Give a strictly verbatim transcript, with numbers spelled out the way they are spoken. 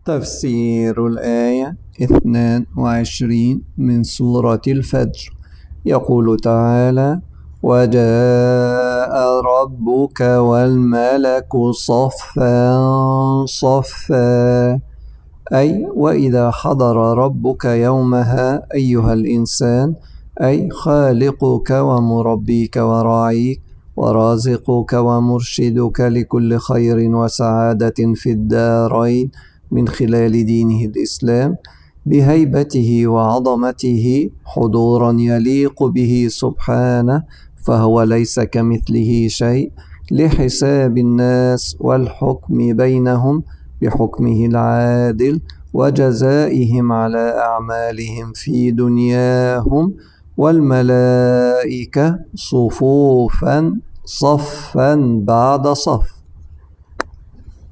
تفسير الآية اثنان وعشرين من سورة الفجر. يقول تعالى: وجاء ربك والملك صفا صفا، أي وإذا حضر ربك يومها أيها الإنسان، أي خالقك ومربيك وراعيك ورازقك ومرشدك لكل خير وسعادة في الدارين من خلال دينه الإسلام، بهيبته وعظمته حضورا يليق به سبحانه، فهو ليس كمثله شيء، لحساب الناس والحكم بينهم بحكمه العادل وجزائهم على أعمالهم في دنياهم، والملائكة صفوفا صفا بعد صف.